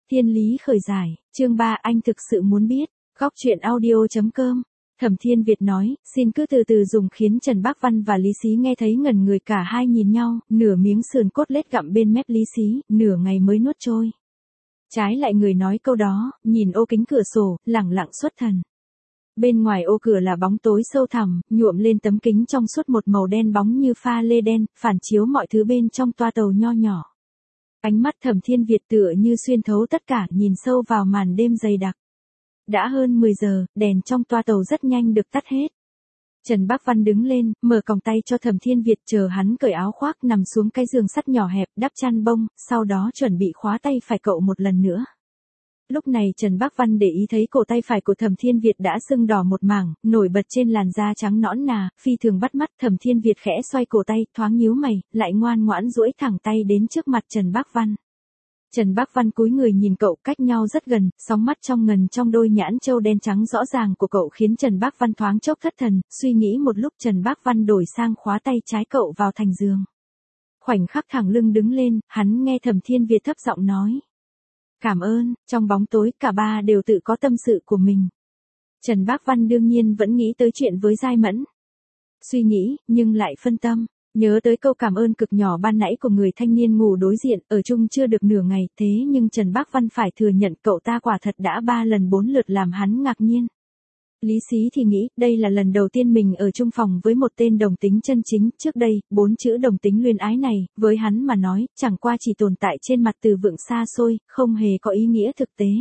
Thiên lý khởi giải, chương 3 anh thực sự muốn biết, góc truyện audio.com. Thẩm Thiên Việt nói, xin cứ từ từ dùng khiến Trần Bác Văn và Lý Xí nghe thấy ngẩn người cả hai nhìn nhau, nửa miếng sườn cốt lết gặm bên mép Lý Xí, nửa ngày mới nuốt trôi. Trái lại người nói câu đó, nhìn ô kính cửa sổ, lẳng lặng xuất thần. Bên ngoài ô cửa là bóng tối sâu thẳm, nhuộm lên tấm kính trong suốt một màu đen bóng như pha lê đen, phản chiếu mọi thứ bên trong toa tàu nho nhỏ. Ánh mắt Thẩm Thiên Việt tựa như xuyên thấu tất cả, nhìn sâu vào màn đêm dày đặc. Đã hơn 10 giờ, đèn trong toa tàu rất nhanh được tắt hết. Trần Bác Văn đứng lên, mở còng tay cho Thẩm Thiên Việt chờ hắn cởi áo khoác nằm xuống cái giường sắt nhỏ hẹp, đắp chăn bông, sau đó chuẩn bị khóa tay phải cậu một lần nữa. Lúc này Trần Bác Văn để ý thấy cổ tay phải của Thẩm Thiên Việt đã sưng đỏ một mảng, nổi bật trên làn da trắng nõn nà, phi thường bắt mắt. Thẩm Thiên Việt khẽ xoay cổ tay, thoáng nhíu mày, lại ngoan ngoãn duỗi thẳng tay đến trước mặt Trần Bác Văn. Trần Bác Văn cúi người nhìn cậu, cách nhau rất gần, sóng mắt trong ngần trong đôi nhãn châu đen trắng rõ ràng của cậu khiến Trần Bác Văn thoáng chốc thất thần, suy nghĩ một lúc Trần Bác Văn đổi sang khóa tay trái cậu vào thành giường. Khoảnh khắc thẳng lưng đứng lên, hắn nghe Thẩm Thiên Việt thấp giọng nói. Cảm ơn, trong bóng tối cả ba đều tự có tâm sự của mình. Trần Bác Văn đương nhiên vẫn nghĩ tới chuyện với Giai Mẫn. Suy nghĩ, nhưng lại phân tâm. Nhớ tới câu cảm ơn cực nhỏ ban nãy của người thanh niên ngủ đối diện, ở chung chưa được nửa ngày, thế nhưng Trần Bác Văn phải thừa nhận cậu ta quả thật đã 3 lần 4 lượt làm hắn ngạc nhiên. Lý Xí thì nghĩ, đây là lần đầu tiên mình ở chung phòng với một tên đồng tính chân chính, trước đây, 4 chữ đồng tính luyến ái này, với hắn mà nói, chẳng qua chỉ tồn tại trên mặt từ vựng xa xôi, không hề có ý nghĩa thực tế.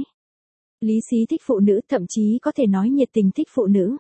Lý Xí thích phụ nữ, thậm chí có thể nói nhiệt tình thích phụ nữ.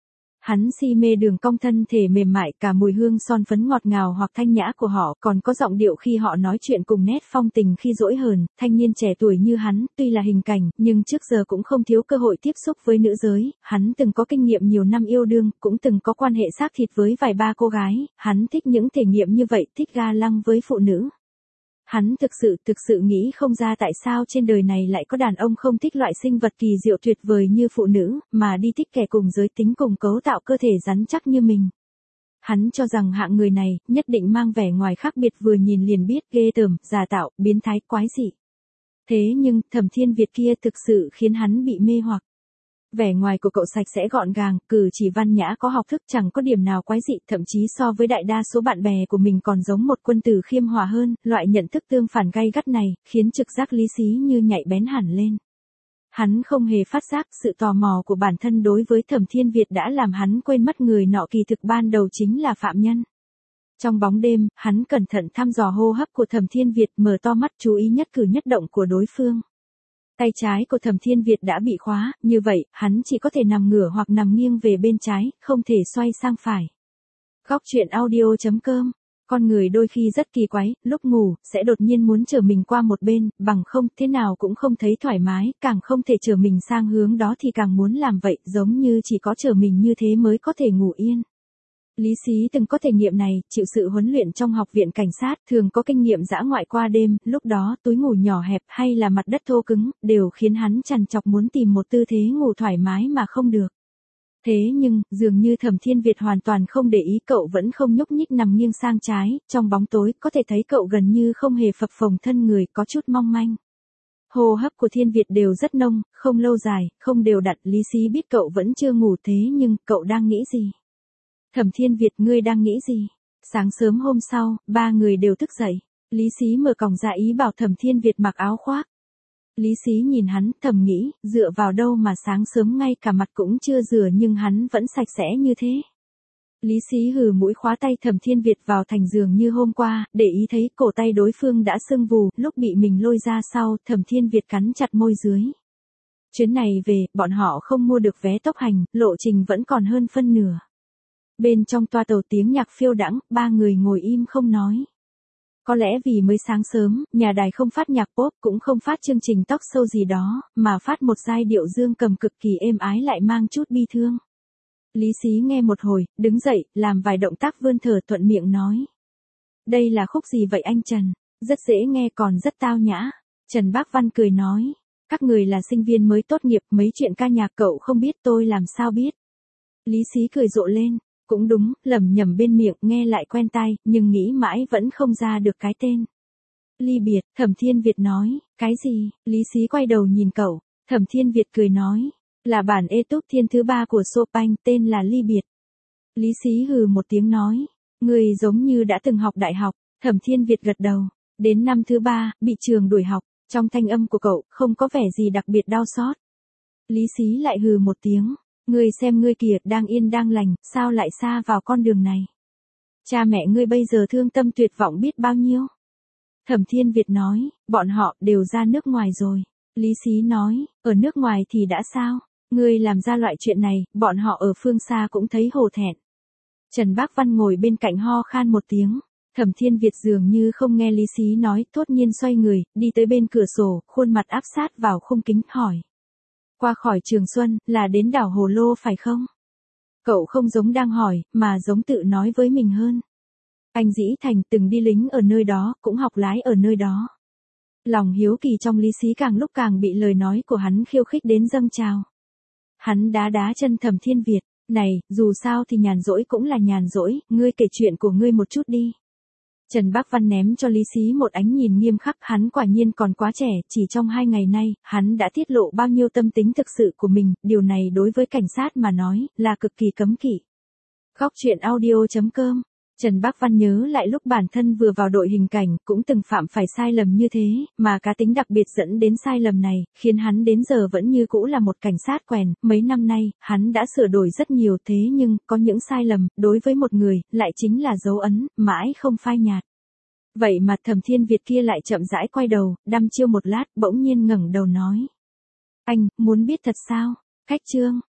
Hắn si mê đường cong thân thể mềm mại, cả mùi hương son phấn ngọt ngào hoặc thanh nhã của họ, còn có giọng điệu khi họ nói chuyện cùng nét phong tình khi dỗi hờn. Thanh niên trẻ tuổi như hắn, tuy là hình cảnh, nhưng trước giờ cũng không thiếu cơ hội tiếp xúc với nữ giới. Hắn từng có kinh nghiệm nhiều năm yêu đương, cũng từng có quan hệ xác thịt với vài ba cô gái. Hắn thích những thể nghiệm như vậy, thích ga lăng với phụ nữ. Hắn thực sự nghĩ không ra tại sao trên đời này lại có đàn ông không thích loại sinh vật kỳ diệu tuyệt vời như phụ nữ, mà đi thích kẻ cùng giới tính cùng cấu tạo cơ thể rắn chắc như mình. Hắn cho rằng hạng người này, nhất định mang vẻ ngoài khác biệt vừa nhìn liền biết ghê tởm, giả tạo, biến thái, quái dị. Thế nhưng, Thẩm Thiên Việt kia thực sự khiến hắn bị mê hoặc. Vẻ ngoài của cậu sạch sẽ gọn gàng, cử chỉ văn nhã có học thức, chẳng có điểm nào quái dị, thậm chí so với đại đa số bạn bè của mình còn giống một quân tử khiêm hòa hơn. Loại nhận thức tương phản gay gắt này, khiến trực giác Lý Xí như nhạy bén hẳn lên. Hắn không hề phát giác, sự tò mò của bản thân đối với Thẩm Thiên Việt đã làm hắn quên mất người nọ kỳ thực ban đầu chính là phạm nhân. Trong bóng đêm, hắn cẩn thận thăm dò hô hấp của Thẩm Thiên Việt, mở to mắt chú ý nhất cử nhất động của đối phương. Tay trái của Thẩm Thiên Việt đã bị khóa, như vậy, hắn chỉ có thể nằm ngửa hoặc nằm nghiêng về bên trái, không thể xoay sang phải. Góc truyện audio.com. Con người đôi khi rất kỳ quái, lúc ngủ, sẽ đột nhiên muốn trở mình qua một bên, bằng không, thế nào cũng không thấy thoải mái, càng không thể trở mình sang hướng đó thì càng muốn làm vậy, giống như chỉ có trở mình như thế mới có thể ngủ yên. Lý Xí từng có thể nghiệm này, chịu sự huấn luyện trong học viện cảnh sát, thường có kinh nghiệm dã ngoại qua đêm, lúc đó túi ngủ nhỏ hẹp hay là mặt đất thô cứng, đều khiến hắn trằn trọc muốn tìm một tư thế ngủ thoải mái mà không được. Thế nhưng, dường như Thẩm Thiên Việt hoàn toàn không để ý, cậu vẫn không nhúc nhích nằm nghiêng sang trái, trong bóng tối, có thể thấy cậu gần như không hề phập phồng thân người, có chút mong manh. Hô hấp của Thiên Việt đều rất nông, không lâu dài, không đều đặn. Lý Xí biết cậu vẫn chưa ngủ, thế nhưng, cậu đang nghĩ gì? Thẩm Thiên Việt, ngươi đang nghĩ gì? Sáng sớm hôm sau, ba người đều thức dậy. Lý Xí mở còng ra ý bảo Thẩm Thiên Việt mặc áo khoác. Lý Xí nhìn hắn, thầm nghĩ, dựa vào đâu mà sáng sớm ngay cả mặt cũng chưa rửa nhưng hắn vẫn sạch sẽ như thế. Lý Xí hừ mũi khóa tay Thẩm Thiên Việt vào thành giường như hôm qua, để ý thấy cổ tay đối phương đã sưng vù, lúc bị mình lôi ra sau, Thẩm Thiên Việt cắn chặt môi dưới. Chuyến này về, bọn họ không mua được vé tốc hành, lộ trình vẫn còn hơn phân nửa. Bên trong toa tàu tiếng nhạc phiêu đãng, ba người ngồi im không nói. Có lẽ vì mới sáng sớm, nhà đài không phát nhạc pop, cũng không phát chương trình talk show gì đó, mà phát một giai điệu dương cầm cực kỳ êm ái lại mang chút bi thương. Lý Xí nghe một hồi, đứng dậy, làm vài động tác vươn thở, thuận miệng nói. Đây là khúc gì vậy anh Trần? Rất dễ nghe còn rất tao nhã. Trần Bác Văn cười nói. Các người là sinh viên mới tốt nghiệp, mấy chuyện ca nhạc cậu không biết tôi làm sao biết. Lý Xí cười rộ lên. Cũng đúng, lẩm nhẩm bên miệng, nghe lại quen tai, nhưng nghĩ mãi vẫn không ra được cái tên. Ly biệt, Thẩm Thiên Việt nói, cái gì? Lý Xí quay đầu nhìn cậu, Thẩm Thiên Việt cười nói, là bản ê túc thiên thứ 3 của Chopin tên là Ly biệt. Lý Xí hừ một tiếng nói, người giống như đã từng học đại học, Thẩm Thiên Việt gật đầu, đến năm thứ 3, bị trường đuổi học, trong thanh âm của cậu không có vẻ gì đặc biệt đau xót. Lý Xí lại hừ một tiếng, ngươi xem ngươi kìa, đang yên đang lành, sao lại xa vào con đường này? Cha mẹ ngươi bây giờ thương tâm tuyệt vọng biết bao nhiêu? Thẩm Thiên Việt nói, bọn họ đều ra nước ngoài rồi. Lý Xí nói, ở nước ngoài thì đã sao? Ngươi làm ra loại chuyện này, bọn họ ở phương xa cũng thấy hổ thẹn. Trần Bác Văn ngồi bên cạnh ho khan một tiếng. Thẩm Thiên Việt dường như không nghe Lý Xí nói, thốt nhiên xoay người, đi tới bên cửa sổ, khuôn mặt áp sát vào khung kính, hỏi. Qua khỏi Trường Xuân, là đến đảo Hồ Lô phải không? Cậu không giống đang hỏi, mà giống tự nói với mình hơn. Anh Dĩ Thành từng đi lính ở nơi đó, cũng học lái ở nơi đó. Lòng hiếu kỳ trong Lý Xí càng lúc càng bị lời nói của hắn khiêu khích đến dâng trào. Hắn đá chân Thẩm Thiên Việt, này, dù sao thì nhàn rỗi cũng là nhàn rỗi, ngươi kể chuyện của ngươi một chút đi. Trần Bác Văn ném cho Lý Xí một ánh nhìn nghiêm khắc, hắn quả nhiên còn quá trẻ, chỉ trong 2 ngày nay, hắn đã tiết lộ bao nhiêu tâm tính thực sự của mình, điều này đối với cảnh sát mà nói, là cực kỳ cấm kỵ. Góc truyện audio.com. Trần Bác Văn nhớ lại lúc bản thân vừa vào đội hình cảnh, cũng từng phạm phải sai lầm như thế, mà cá tính đặc biệt dẫn đến sai lầm này, khiến hắn đến giờ vẫn như cũ là một cảnh sát quèn, mấy năm nay, hắn đã sửa đổi rất nhiều thế nhưng, có những sai lầm, đối với một người, lại chính là dấu ấn, mãi không phai nhạt. Vậy mà Thẩm Thiên Việt kia lại chậm rãi quay đầu, đăm chiêu một lát, bỗng nhiên ngẩng đầu nói. Anh, muốn biết thật sao? Khách trương.